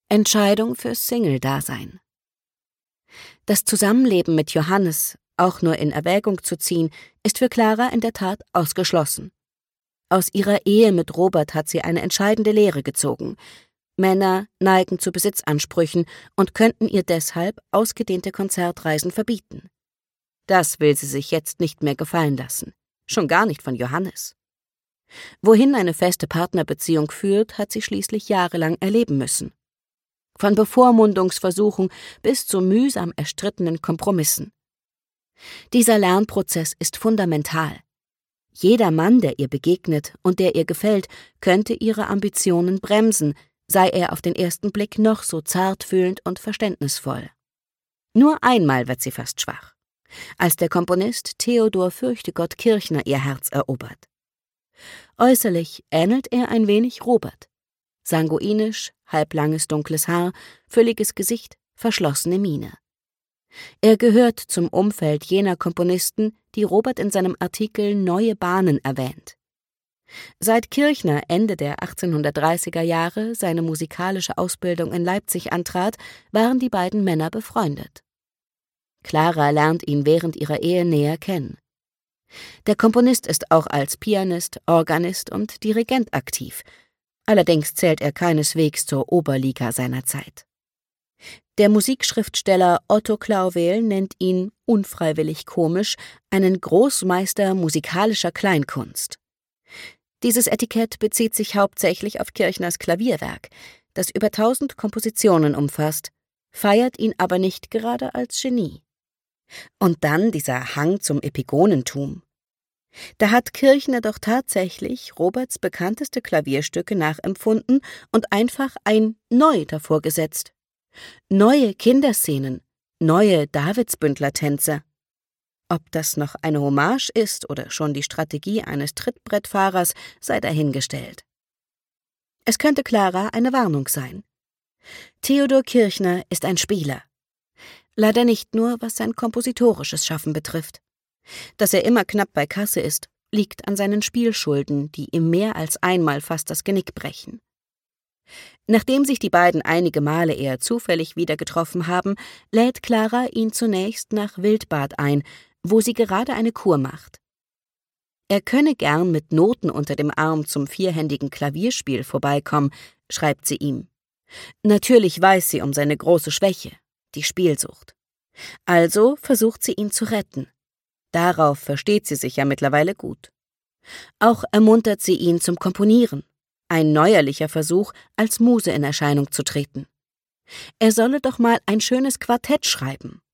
Entscheidung fürs Single-Dasein. Das Zusammenleben mit Johannes, auch nur in Erwägung zu ziehen, ist für Clara in der Tat ausgeschlossen. Aus ihrer Ehe mit Robert hat sie eine entscheidende Lehre gezogen. Männer neigen zu Besitzansprüchen und könnten ihr deshalb ausgedehnte Konzertreisen verbieten. Das will sie sich jetzt nicht mehr gefallen lassen, schon gar nicht von Johannes. Wohin eine feste Partnerbeziehung führt, hat sie schließlich jahrelang erleben müssen. Von Bevormundungsversuchen bis zu mühsam erstrittenen Kompromissen. Dieser Lernprozess ist fundamental. Jeder Mann, der ihr begegnet und der ihr gefällt, könnte ihre Ambitionen bremsen, sei er auf den ersten Blick noch so zartfühlend und verständnisvoll. Nur einmal wird sie fast schwach, als der Komponist Theodor Fürchtegott Kirchner ihr Herz erobert. Äußerlich ähnelt er ein wenig Robert. Sanguinisch, halblanges dunkles Haar, fülliges Gesicht, verschlossene Miene. Er gehört zum Umfeld jener Komponisten, die Robert in seinem Artikel Neue Bahnen erwähnt. Seit Kirchner Ende der 1830er Jahre seine musikalische Ausbildung in Leipzig antrat, waren die beiden Männer befreundet. Clara lernt ihn während ihrer Ehe näher kennen. Der Komponist ist auch als Pianist, Organist und Dirigent aktiv. Allerdings zählt er keineswegs zur Oberliga seiner Zeit. Der Musikschriftsteller Otto Klauwel nennt ihn, unfreiwillig komisch, einen Großmeister musikalischer Kleinkunst. Dieses Etikett bezieht sich hauptsächlich auf Kirchners Klavierwerk, das über 1000 Kompositionen umfasst, feiert ihn aber nicht gerade als Genie. Und dann dieser Hang zum Epigonentum. Da hat Kirchner doch tatsächlich Roberts bekannteste Klavierstücke nachempfunden und einfach ein Neu davor gesetzt. Neue Kinderszenen, neue Davidsbündler-Tänze. Ob das noch eine Hommage ist oder schon die Strategie eines Trittbrettfahrers, sei dahingestellt. Es könnte Clara eine Warnung sein. Theodor Kirchner ist ein Spieler. Leider nicht nur, was sein kompositorisches Schaffen betrifft. Dass er immer knapp bei Kasse ist, liegt an seinen Spielschulden, die ihm mehr als einmal fast das Genick brechen. Nachdem sich die beiden einige Male eher zufällig wieder getroffen haben, lädt Clara ihn zunächst nach Wildbad ein, wo sie gerade eine Kur macht. Er könne gern mit Noten unter dem Arm zum vierhändigen Klavierspiel vorbeikommen, schreibt sie ihm. Natürlich weiß sie um seine große Schwäche, die Spielsucht. Also versucht sie ihn zu retten. Darauf versteht sie sich ja mittlerweile gut. Auch ermuntert sie ihn zum Komponieren, ein neuerlicher Versuch, als Muse in Erscheinung zu treten. Er solle doch mal ein schönes Quartett schreiben.